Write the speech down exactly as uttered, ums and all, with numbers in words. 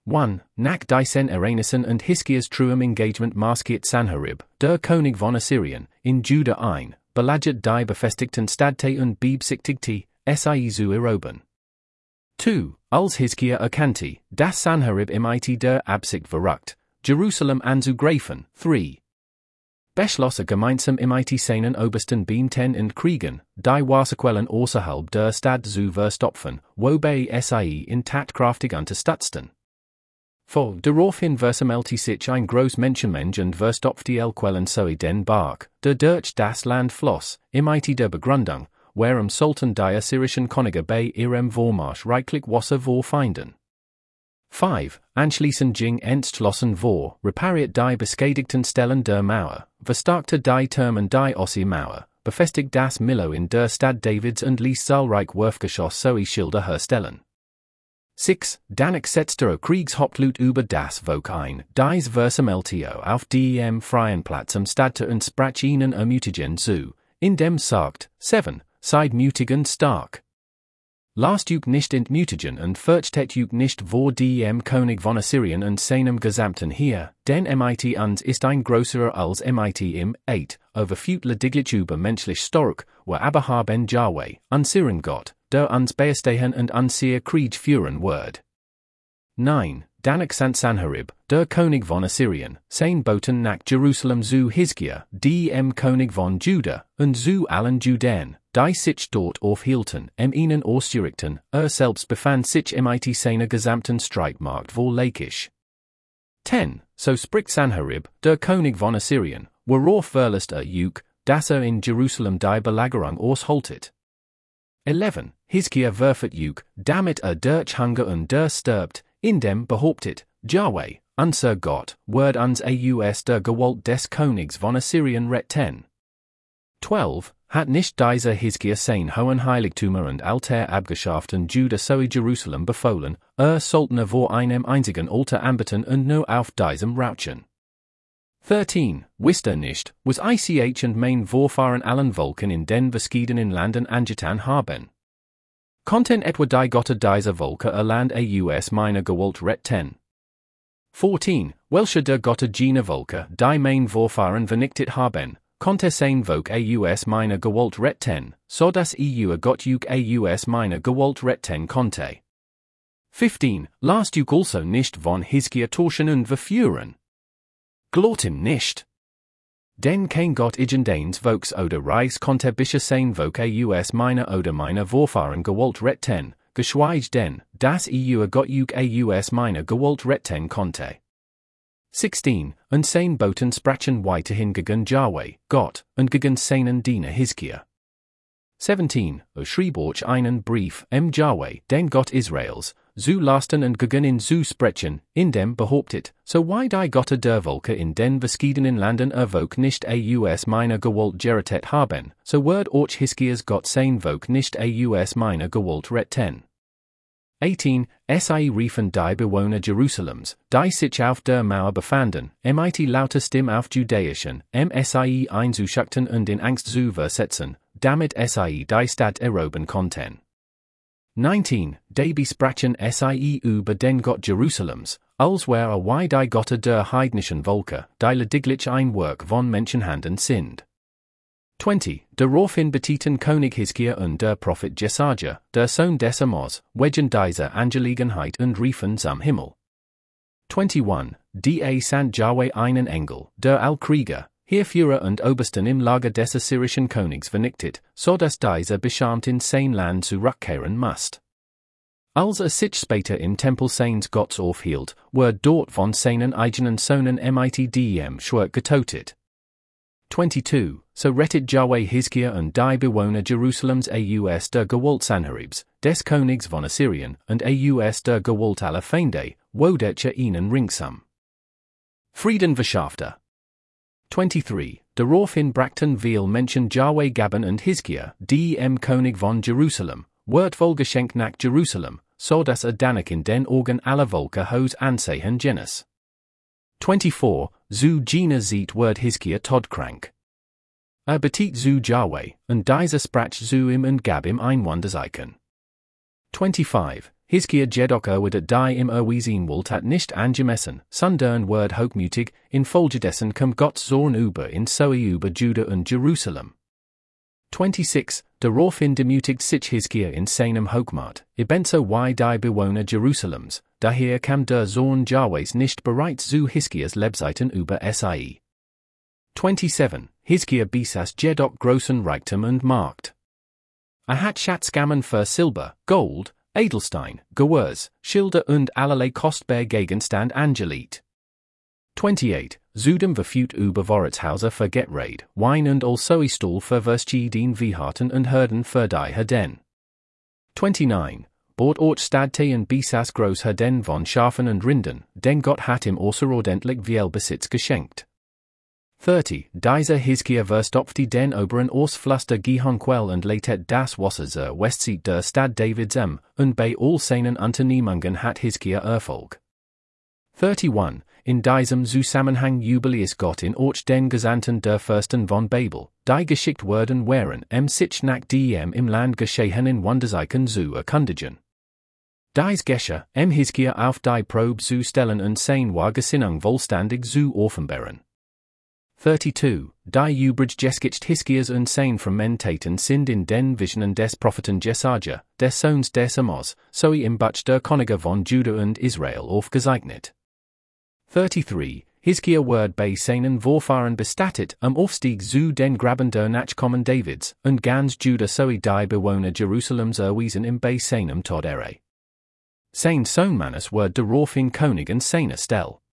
one. Nach diesen Ereignissen und Hiskias truem Engagement maskiert Sanherib, der König von Assyrien, in Juda ein, belagert die befestigten Städte und beabsichtigte, sie zu erobern. zwei. Als Hiskia erkannte, dass Sanherib mit der Absicht verrückt, Jerusalem anzugreifen. drei. Beschloss er gemeinsam mit seinen Obersten Beamten und Kriegen, die Wasserquellen außerhalb der Stadt zu verstopfen, wobei sie in tatkraftig unterstützten. vier. Daraufhin versammelte sich ein groß Menschenmenge und verstopfte el Quellen sowie den Berg, der durch das Land floss, mit der Begründung, warum sollten die assyrischen Könige bei ihrem Vormarsch reichlich Wasser vorfinden. fünf. Anschließend ging entschlossen vor, repariert die beschädigten Stellen der Mauer, verstärkte die Türme die Ossi Mauer, befestigt das Milo in der Stadt Davids und ließ zahlreich Wurfgeschoss sowie Schilder herstellen. sechs. Danach setzte er Kriegshauptlut über das Volk ein, dies versammelte auf dem freien Platz am Stadte und sprach ihnen ermutigen zu, indem sagt, sieben. Seid mutig und stark. Lasst euch nicht entmutigen und fürchtet euch nicht vor dem König von Assyrien und seinem gesamten Heer, denn mit uns ist ein größerer als mit im, acht. Overfut lediglich über menschlich stark, wir aber haben Jahwe, unseren Gott, der uns bestehen und unser Krieg führen wird. neun. Danach sant Sanherib, der König von Assyrien, sein Boten nach Jerusalem zu Hiskia, dem König von Juda, und zu allen Juden, die sich dort aufhielten, em ihnen ausstürigten, er selbst befand sich mit seiner gesamten Streitmacht wohl lakisch. zehn. So spricht Sanherib, der König von Assyrien, worauf verlässt er euch, dass er in Jerusalem die Belagerung aushaltet. elf. Hiskia verfet euch, damit er durch Hunger und Durst stirbt, indem behauptet, Jahwe, unser Gott, wird uns aus der Gewalt des Königs von Assyrien retten. zwölf. Hat nicht dieser Hiskia sein hohen Heiligtümer und Altar abgeschafft und Juda sowie Jerusalem befohlen, er sollten vor einem einzigen Altar anbeten und nur auf diesem rauchen. dreizehn. Wisst er nicht, was ich und mein Vorfahren allen Volken in den verschiedenen Landen angetan haben? Konnten etwa die Götter dieser Volke erland aus meiner Gewalt retten? vierzehn. Welche der Götter jener Volke, die mein Vorfahren vernichtet haben, konnte sein Volk aus meiner Gewalt retten, so dass ihr Gott euch aus meiner Gewalt retten konnte? fünfzehn. Lasst euch also nicht von Hiskia täuschen und verführen. Glaubt ihm nicht. Denn kein Gott irgendeines Volks oder Reichs konnte bisher sein Volk aus meiner oder meiner Vorfahren Gewalt retten, geschweige denn, dass ihr Gott euch aus meiner Gewalt retten konnte. sechzehn. Und sein Boten sprachen weiterhin gegen Jahwe, Gott, und gegen seinen Diener Hiskia. siebzehn. Er schrieb euch einen Brief, em Jahwe, den Gott Israels, zu lasten und gegen ihn zu sprechen, indem behauptet, so wie die Götter der Volke in den verschiedenen Landen er Volk nicht aus meiner Gewalt gerettet haben, so wird euch Hiskias Gott sein Volk nicht aus meiner Gewalt retten. achtzehn. Sie riefen die Bewohner Jerusalems, die sich auf der Mauer befanden, mit lauter Stimme auf Judäischen, sie einzuschachten und in Angst zu versetzen, damit sie die Stadt erobern konnten. neunzehn. Die besprachen sie über den Gott Jerusalems, als wäre wie die Götter der heidnischen Volke, die lediglich ein Werk von Menschenhanden sind. zwanzig. Daraufhin beteten König Hiskia und der Prophet Jesaja, der Sohn des Amos, wegen dieser Angelegenheit und riefen zum Himmel. einundzwanzig. Da sant Jahwe einen Engel, der Allkrieger, Heerführer und Obersten im Lager des assyrischen Königs vernichtet, so dass dieser beschämt in sein Land zurückkehren musste. Als er sich später im Tempel seines Gottes aufhielt, wurde dort von seinen eigenen Söhnen mit dem Schwert getötet. zweiundzwanzig. So rettet Jahwe Hiskia und die Bewohner Jerusalems aus der Gewalt Sanheribs, des Königs von Assyrien, und aus der Gewalt aller Feinde, wodurch er ihnen ringsum Frieden verschaffte. dreiundzwanzig. Daraufhin brachten viele Menschen Jahwe Gaben und Hiskia, dem König von Jerusalem, wertvoll Geschenk nach Jerusalem, so dass er danach in den Augen aller Volke hohes Ansehen genieß. vierundzwanzig. Zu jener Zeit wird Hiskia todkrank. Er betet zu Jahwe, und dieser sprach zu ihm und gab ihm ein Wunderzeichen. fünfundzwanzig. Hiskia Jedok Erwid at die im Erwiesen Walt at nicht angemessen, Sundern Word hochmutig, in Folgedessen kommt Gott Zorn über in Soe über Juda und Jerusalem. twenty-six. Daraufhin demutigt sich Hiskia in seinem Hochmut, ebenso wie die Bewohner Jerusalems, daher kam der Zorn Jahwes nicht bereits zu Hiskias Lebzeiten über sie. twenty-seven. Hiskia besaß Jedok großen Reichtum und Markt. Er hat Schatzkammern für Silber, Gold, Edelstein, Gewürz, Schilder und allerlei kostbar Gegenstand angelegt. twenty-eight. Zudem verfügt über Vorratshauser für Getreide, Wein und also Stuhl für verschiedene Viehharten und Herden für die Herden. twenty-nine. Bord Ort Stadtien besaß Großherden von Schafen und Rindern, denn Gott hat ihm außerordentlich viel Besitz geschenkt. thirty. Dieser Hiskia verstopfte den oberen Ausfluster Gihonquell und leitet das Wasser zur Westsee der Stadt Davids am, und bei all seinen Unternehmungen hat Hiskia Erfolg. thirty-one. In diesem Zusammenhang jubiliert Gott in Ort den Gesandten der Fürsten von Babel, die geschickt worden wären, em sich nach dem im Land geschehen in Wunderzeichen zu erkundigen. Dies Gesche, em Hiskia auf die Probe zu stellen und sein war Gesinnung vollständig zu offenbaren. thirty-two. Die übrig Jeskicht Hiskias und sein Fragmentaten sind in den Visionen des Propheten Jesaja, des Sohns des Amos, sowie im Buch der Könige von Juda und Israel aufgezeichnet. thirty-three. Hiskia word bei seinen Vorfahren bestattet am Aufstieg zu den Graben der Nachkommen Davids, und ganz Juda sowie die Bewohner Jerusalems erwiesen im bei seinem Tod ere. Sein Sohn Manus word daraufhin König und seiner Stelle.